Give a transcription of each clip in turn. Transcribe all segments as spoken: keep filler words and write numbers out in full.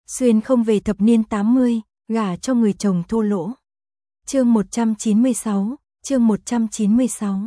Xuyên không về thập niên tám mươi, gả cho người chồng thô lỗ. Chương một trăm chín mươi sáu, chương một trăm chín mươi sáu.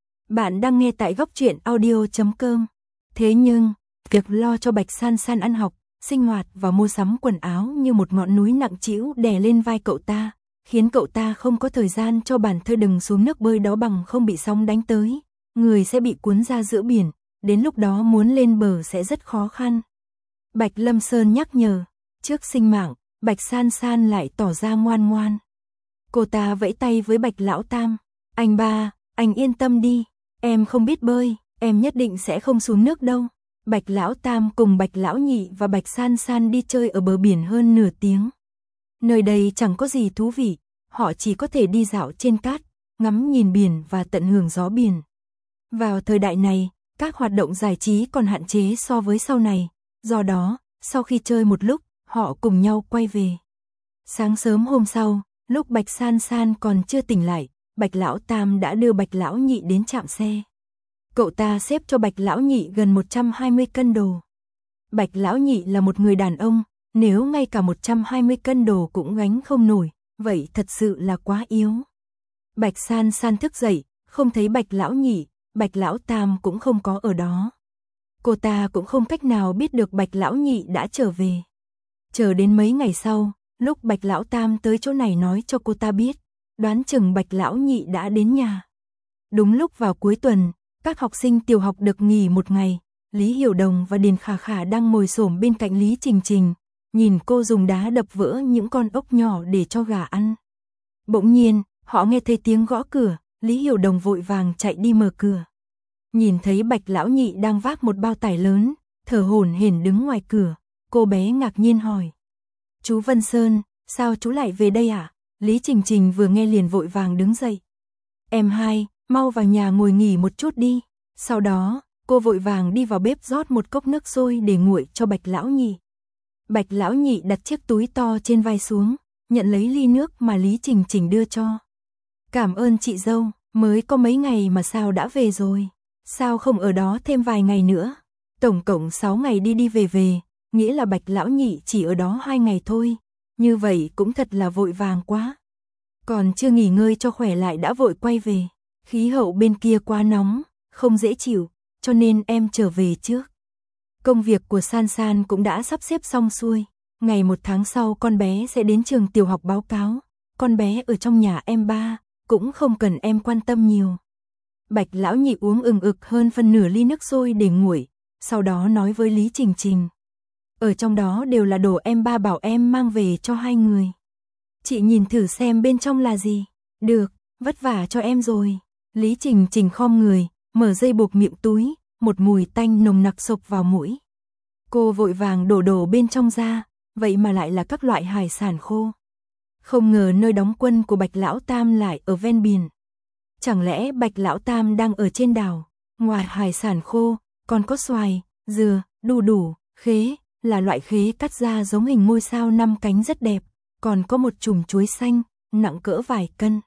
Bạn đang nghe tại góc truyện audio chấm com. Thế nhưng, việc lo cho Bạch San San ăn học, sinh hoạt và mua sắm quần áo như một ngọn núi nặng trĩu đè lên vai cậu ta, khiến cậu ta không có thời gian cho bản thân đừng xuống nước bơi đó bằng không bị sóng đánh tới, người sẽ bị cuốn ra giữa biển, đến lúc đó muốn lên bờ sẽ rất khó khăn. Bạch Lâm Sơn nhắc nhở, trước sinh mạng, Bạch San San lại tỏ ra ngoan ngoan. Cô ta vẫy tay với Bạch Lão Tam, anh ba, anh yên tâm đi, em không biết bơi, em nhất định sẽ không xuống nước đâu. Bạch Lão Tam cùng Bạch Lão Nhị và Bạch San San đi chơi ở bờ biển hơn nửa tiếng. Nơi đây chẳng có gì thú vị, họ chỉ có thể đi dạo trên cát, ngắm nhìn biển và tận hưởng gió biển. Vào thời đại này, các hoạt động giải trí còn hạn chế so với sau này, do đó, sau khi chơi một lúc, họ cùng nhau quay về. Sáng sớm hôm sau, lúc Bạch San San còn chưa tỉnh lại, Bạch Lão Tam đã đưa Bạch Lão Nhị đến trạm xe. Cậu ta xếp cho Bạch Lão Nhị gần một trăm hai mươi cân đồ. Bạch Lão Nhị là một người đàn ông, nếu ngay cả một trăm hai mươi cân đồ cũng gánh không nổi, vậy thật sự là quá yếu. Bạch San San thức dậy, không thấy Bạch Lão Nhị, Bạch Lão Tam cũng không có ở đó. Cô ta cũng không cách nào biết được Bạch Lão Nhị đã trở về. Chờ đến mấy ngày sau, lúc Bạch Lão Tam tới chỗ này nói cho cô ta biết, đoán chừng Bạch Lão Nhị đã đến nhà. Đúng lúc vào cuối tuần, các học sinh tiểu học được nghỉ một ngày, Lý Hiểu Đồng và Điền Khả Khả đang ngồi xổm bên cạnh Lý Trình Trình, nhìn cô dùng đá đập vỡ những con ốc nhỏ để cho gà ăn. Bỗng nhiên, họ nghe thấy tiếng gõ cửa, Lý Hiểu Đồng vội vàng chạy đi mở cửa. Nhìn thấy Bạch Lão Nhị đang vác một bao tải lớn, thở hổn hển đứng ngoài cửa, cô bé ngạc nhiên hỏi. Chú Vân Sơn, sao chú lại về đây ạ? À? Lý Trình Trình vừa nghe liền vội vàng đứng dậy. Em hai, mau vào nhà ngồi nghỉ một chút đi. Sau đó, cô vội vàng đi vào bếp rót một cốc nước sôi để nguội cho Bạch Lão Nhị. Bạch Lão Nhị đặt chiếc túi to trên vai xuống, nhận lấy ly nước mà Lý Trình Trình đưa cho. Cảm ơn chị dâu, mới có mấy ngày mà sao đã về rồi? Sao không ở đó thêm vài ngày nữa? Tổng cộng sáu ngày đi đi về về, nghĩa là Bạch Lão Nhị chỉ ở đó hai ngày thôi. Như vậy cũng thật là vội vàng quá. Còn chưa nghỉ ngơi cho khỏe lại đã vội quay về. Khí hậu bên kia quá nóng, không dễ chịu, cho nên em trở về trước. Công việc của San San cũng đã sắp xếp xong xuôi. Ngày một tháng sau con bé sẽ đến trường tiểu học báo cáo. Con bé ở trong nhà em ba, cũng không cần em quan tâm nhiều. Bạch Lão Nhị uống ừng ực hơn phân nửa ly nước sôi để nguội, sau đó nói với Lý Trình Trình. Ở trong đó đều là đồ em ba bảo em mang về cho hai người. Chị nhìn thử xem bên trong là gì. Được, vất vả cho em rồi. Lý Trình Trình khom người, mở dây buộc miệng túi, một mùi tanh nồng nặc xộc vào mũi. Cô vội vàng đổ đồ bên trong ra, vậy mà lại là các loại hải sản khô. Không ngờ nơi đóng quân của Bạch Lão Tam lại ở ven biển. Chẳng lẽ Bạch Lão Tam đang ở trên đảo? Ngoài hải sản khô, còn có xoài, dừa, đu đủ, khế, là loại khế cắt ra giống hình ngôi sao năm cánh rất đẹp, còn có một chùm chuối xanh, nặng cỡ vài cân.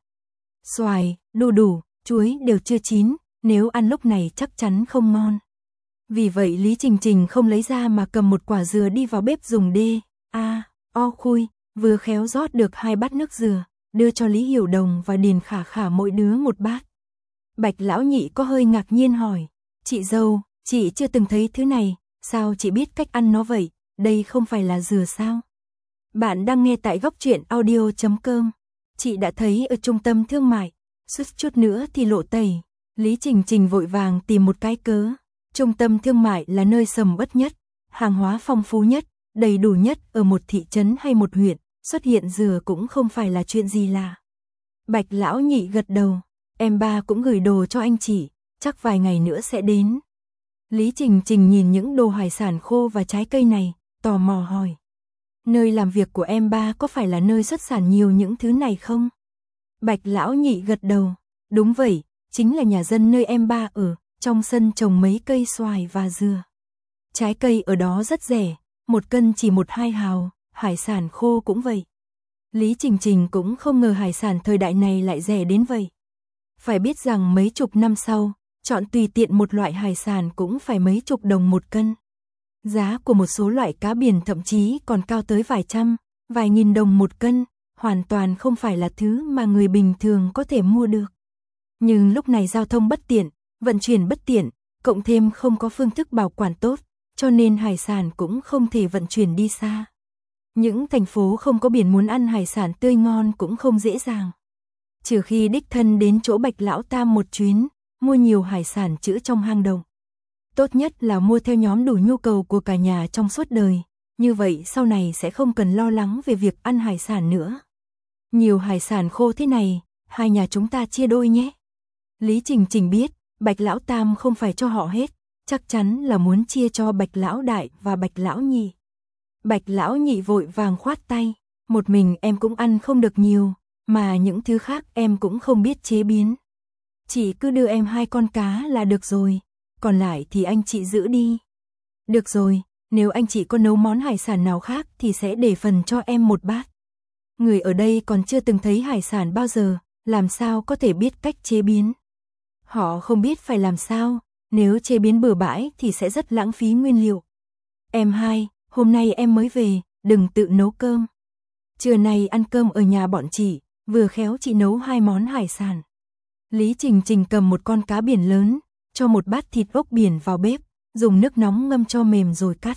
Xoài, đu đủ, chuối đều chưa chín, nếu ăn lúc này chắc chắn không ngon. Vì vậy Lý Trình Trình không lấy ra mà cầm một quả dừa đi vào bếp dùng đê, a, o khui, vừa khéo rót được hai bát nước dừa, đưa cho Lý Hiểu Đồng và Điền Khả Khả mỗi đứa một bát. Bạch Lão Nhị có hơi ngạc nhiên hỏi, chị dâu, chị chưa từng thấy thứ này, sao chị biết cách ăn nó vậy, đây không phải là dừa sao? Bạn đang nghe tại góc truyện audio chấm com. Chị đã thấy ở trung tâm thương mại, suýt chút nữa thì lộ tẩy. Lý Trình Trình vội vàng tìm một cái cớ. Trung tâm thương mại là nơi sầm uất nhất, hàng hóa phong phú nhất, đầy đủ nhất ở một thị trấn hay một huyện, xuất hiện dừa cũng không phải là chuyện gì lạ. Bạch Lão Nhị gật đầu, em ba cũng gửi đồ cho anh chị, chắc vài ngày nữa sẽ đến. Lý Trình Trình nhìn những đồ hải sản khô và trái cây này, tò mò hỏi. Nơi làm việc của em ba có phải là nơi xuất sản nhiều những thứ này không? Bạch Lão Nhị gật đầu, đúng vậy, chính là nhà dân nơi em ba ở, trong sân trồng mấy cây xoài và dừa. Trái cây ở đó rất rẻ, một cân chỉ một hai hào, hải sản khô cũng vậy. Lý Trình Trình cũng không ngờ hải sản thời đại này lại rẻ đến vậy. Phải biết rằng mấy chục năm sau, chọn tùy tiện một loại hải sản cũng phải mấy chục đồng một cân. Giá của một số loại cá biển thậm chí còn cao tới vài trăm, vài nghìn đồng một cân, hoàn toàn không phải là thứ mà người bình thường có thể mua được. Nhưng lúc này giao thông bất tiện, vận chuyển bất tiện, cộng thêm không có phương thức bảo quản tốt, cho nên hải sản cũng không thể vận chuyển đi xa. Những thành phố không có biển muốn ăn hải sản tươi ngon cũng không dễ dàng. Trừ khi đích thân đến chỗ Bạch Lão Tam một chuyến, mua nhiều hải sản trữ trong hang động. Tốt nhất là mua theo nhóm đủ nhu cầu của cả nhà trong suốt đời, như vậy sau này sẽ không cần lo lắng về việc ăn hải sản nữa. Nhiều hải sản khô thế này, hai nhà chúng ta chia đôi nhé. Lý Trình Trình biết, Bạch Lão Tam không phải cho họ hết, chắc chắn là muốn chia cho Bạch Lão Đại và Bạch Lão Nhị. Bạch Lão Nhị vội vàng khoát tay, một mình em cũng ăn không được nhiều, mà những thứ khác em cũng không biết chế biến. Chị cứ đưa em hai con cá là được rồi, còn lại thì anh chị giữ đi. Được rồi, nếu anh chị có nấu món hải sản nào khác thì sẽ để phần cho em một bát. Người ở đây còn chưa từng thấy hải sản bao giờ, làm sao có thể biết cách chế biến. Họ không biết phải làm sao, nếu chế biến bừa bãi thì sẽ rất lãng phí nguyên liệu. Em hai, hôm nay em mới về, đừng tự nấu cơm. Trưa nay ăn cơm ở nhà bọn chị, vừa khéo chị nấu hai món hải sản. Lý Trình Trình cầm một con cá biển lớn, cho một bát thịt ốc biển vào bếp, dùng nước nóng ngâm cho mềm rồi cắt.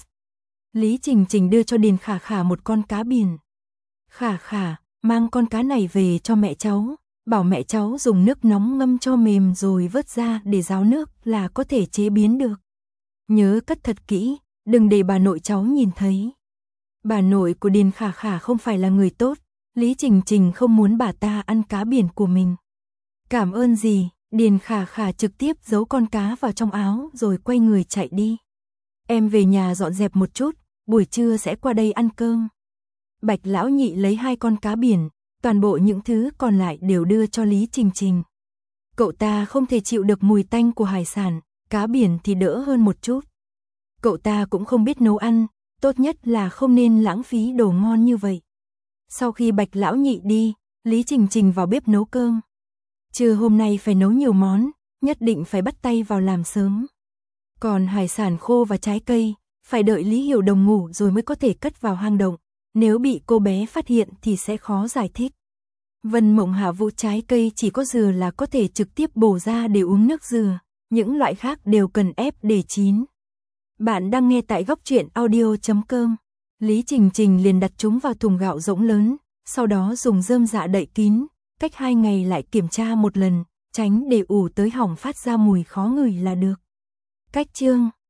Lý Trình Trình đưa cho Điền Khả Khả một con cá biển. Khả Khả, mang con cá này về cho mẹ cháu, bảo mẹ cháu dùng nước nóng ngâm cho mềm rồi vớt ra để ráo nước là có thể chế biến được. Nhớ cất thật kỹ, đừng để bà nội cháu nhìn thấy. Bà nội của Điền Khả Khả không phải là người tốt, Lý Trình Trình không muốn bà ta ăn cá biển của mình. Cảm ơn gì, Điền Khả Khả trực tiếp giấu con cá vào trong áo rồi quay người chạy đi. Em về nhà dọn dẹp một chút, buổi trưa sẽ qua đây ăn cơm. Bạch Lão Nhị lấy hai con cá biển, toàn bộ những thứ còn lại đều đưa cho Lý Trình Trình. Cậu ta không thể chịu được mùi tanh của hải sản, cá biển thì đỡ hơn một chút. Cậu ta cũng không biết nấu ăn, tốt nhất là không nên lãng phí đồ ngon như vậy. Sau khi Bạch Lão Nhị đi, Lý Trình Trình vào bếp nấu cơm. Trưa hôm nay phải nấu nhiều món, nhất định phải bắt tay vào làm sớm. Còn hải sản khô và trái cây, phải đợi Lý Hiểu Đồng ngủ rồi mới có thể cất vào hang động. Nếu bị cô bé phát hiện thì sẽ khó giải thích. Vân Mộng Hạ vụ trái cây chỉ có dừa là có thể trực tiếp bổ ra để uống nước dừa, những loại khác đều cần ép để chín. Bạn đang nghe tại góc truyện audio chấm com. Lý Trình Trình liền đặt chúng vào thùng gạo rỗng lớn, sau đó dùng rơm rạ đậy kín, cách hai ngày lại kiểm tra một lần, tránh để ủ tới hỏng phát ra mùi khó ngửi là được. Cách chương